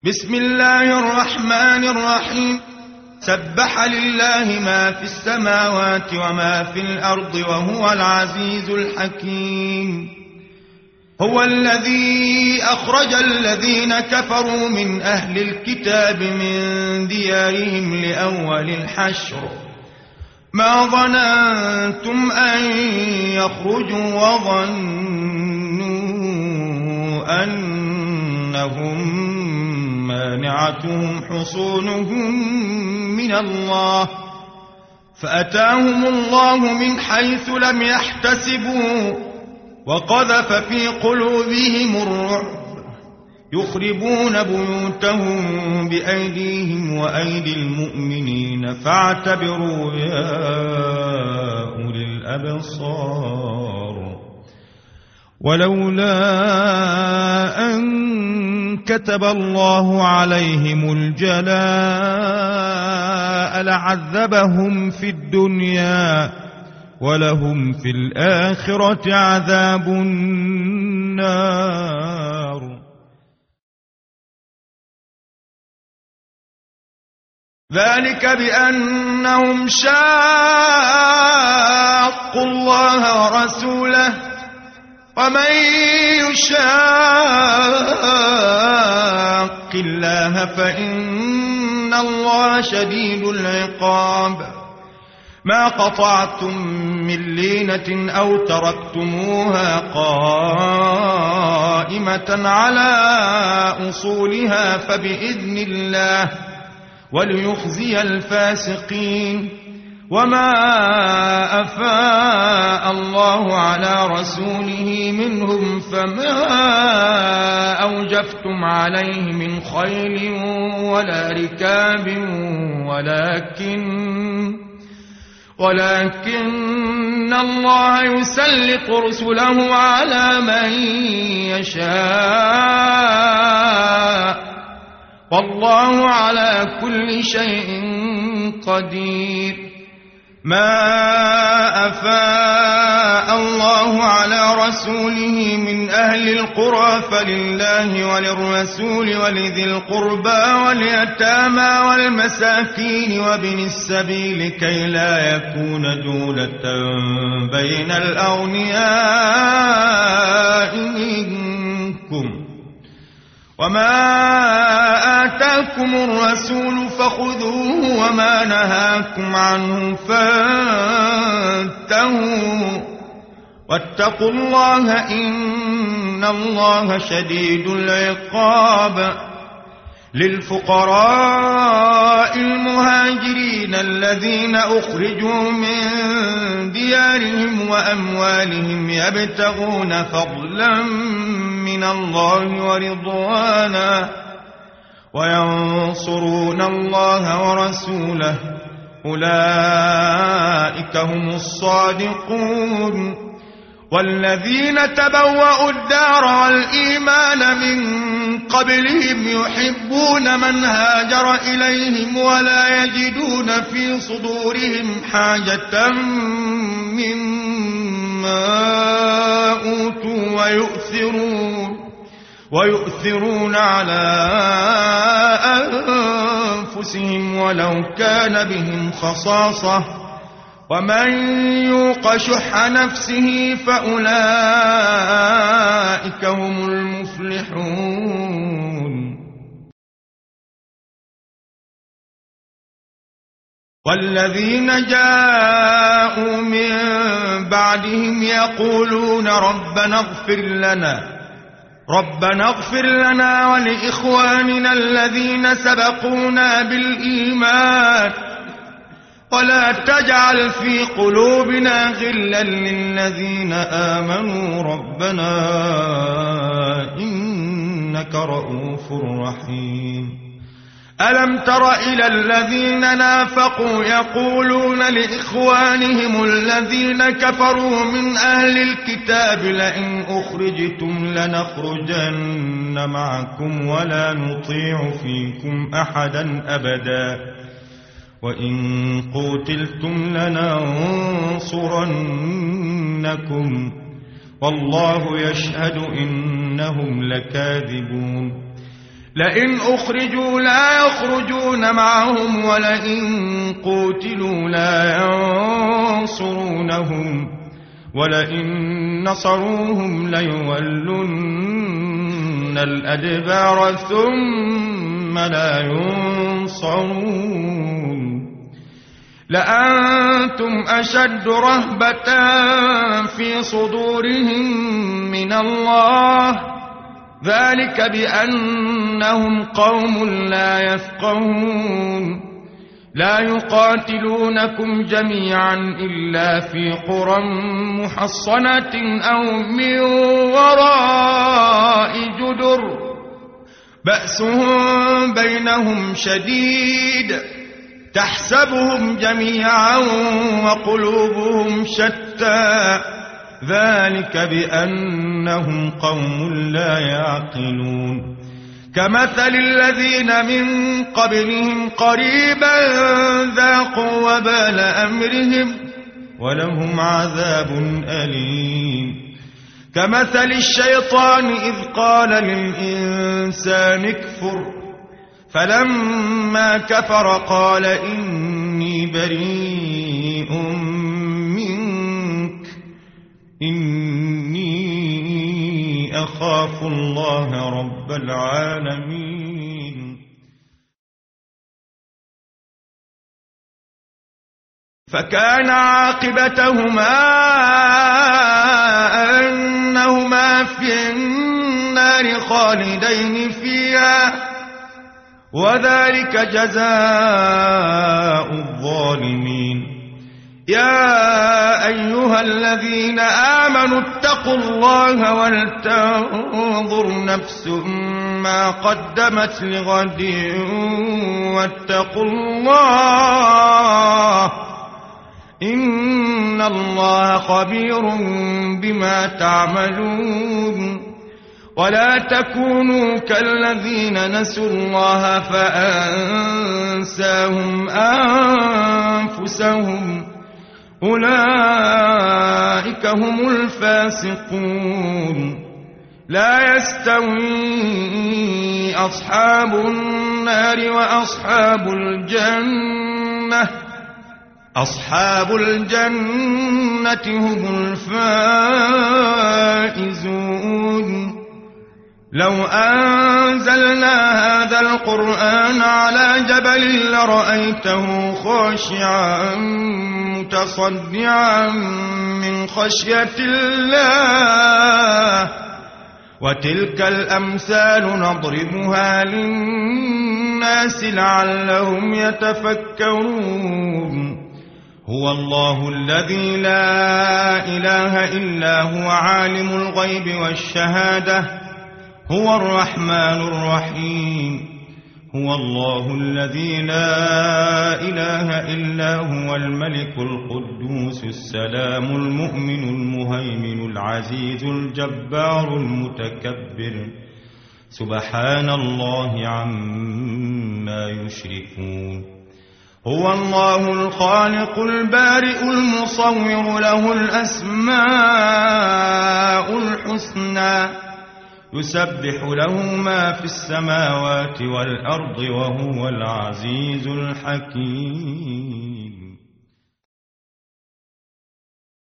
بسم الله الرحمن الرحيم. سبح لله ما في السماوات وما في الأرض وهو العزيز الحكيم. هو الذي أخرج الذين كفروا من أهل الكتاب من ديارهم لأول الحشر ما ظننتم أن يخرجوا وظنوا أنهم مانعتهم حصونهم من الله فأتاهم الله من حيث لم يحتسبوا وقذف في قلوبهم الرعب يخربون بيوتهم بأيديهم وأيدي المؤمنين فاعتبروا يا أولي الأبصار. ولولا أن كتب الله عليهم الجلاء لعذبهم في الدنيا ولهم في الآخرة عذاب النار. ذلك بأنهم شاقوا الله ورسوله ومن يشاق الله فإن الله شديد العقاب. ما قطعتم من لينة أو تركتموها قائمة على أصولها فبإذن الله وليخزي الفاسقين. وما أفاء الله على رسوله منهم فما أوجفتم عليه من خيل ولا ركاب ولكن الله يسلط رسله على من يشاء والله على كل شيء قدير. ما أفاء الله على رسوله من أهل القرى فلله وللرسول ولذي القربى واليتامى والمساكين وابن السبيل كي لا يكون دولة بين الأغنياء منكم. وما آتاكم الرسول فخذوه وما نهاكم عنه فانتهوا واتقوا الله إن الله شديد العقاب. للفقراء المهاجرين الذين أخرجوا من ديارهم وأموالهم يبتغون فضلا من الله ورضوانا وينصرون الله ورسوله أولئك هم الصادقون. والذين تبوأوا الدار والإيمان من قبلهم يحبون من هاجر إليهم ولا يجدون في صدورهم حاجة مما أوتوا ويؤثرون على أنفسهم ولو كان بهم خصاصة ومن يوق شح نفسه فأولئك هم المفلحون. والذين جاءوا من بعدهم يقولون ربنا اغفر لنا ولإخواننا الذين سبقونا بالإيمان ولا تجعل في قلوبنا غلا للذين آمنوا ربنا إنك رؤوف رحيم. ألم تر إلى الذين نافقوا يقولون لإخوانهم الذين كفروا من أهل الكتاب لئن أخرجتم لنخرجن معكم ولا نطيع فيكم أحدا أبدا وإن قتلتم لننصرنكم والله يشهد إنهم لكاذبون. لئن أخرجوا لا يخرجون معهم ولئن قوتلوا لا ينصرونهم ولئن نصروهم ليولن الأدبار ثم لا ينصرون لأنتم أشد رهبة في صدورهم من الله ذلك بأنهم قوم لا يفقهون لا يقاتلونكم جميعا إلا في قرى محصنة أو من وراء جدر بأسهم بينهم شديد تحسبهم جميعا وقلوبهم شتى ذلك بأنهم قوم لا يعقلون كمثل الذين من قبلهم قريبا ذاقوا وبال أمرهم ولهم عذاب أليم كمثل الشيطان إذ قال للإنسان اكفر فلما كفر قال إني بريء منك إني أخاف الله رب العالمين فكان عاقبتهما أنهما في النار خالدين فيها وذلك جزاء الظالمين يا أيها الذين آمنوا اتقوا الله ولتنظر نفس ما قدمت لغد واتقوا الله إن الله خبير بما تعملون ولا تكونوا كالذين نسوا الله فأنساهم أنفسهم أولئك هم الفاسقون لا يستوي أصحاب النار وأصحاب الجنة أصحاب الجنة هم الفائزون لو أنزلنا هذا القرآن على جبل لرأيته خاشعا متصدعا من خشية الله وتلك الأمثال نضربها للناس لعلهم يتفكرون هو الله الذي لا إله إلا هو عالم الغيب والشهادة هو الرحمن الرحيم هو الله الذي لا إله إلا هو الملك القدوس السلام المؤمن المهيمن العزيز الجبار المتكبر سبحان الله عما يشركون هو الله الخالق البارئ المصور له الأسماء الحسنى يسبح له ما في السماوات والأرض وهو العزيز الحكيم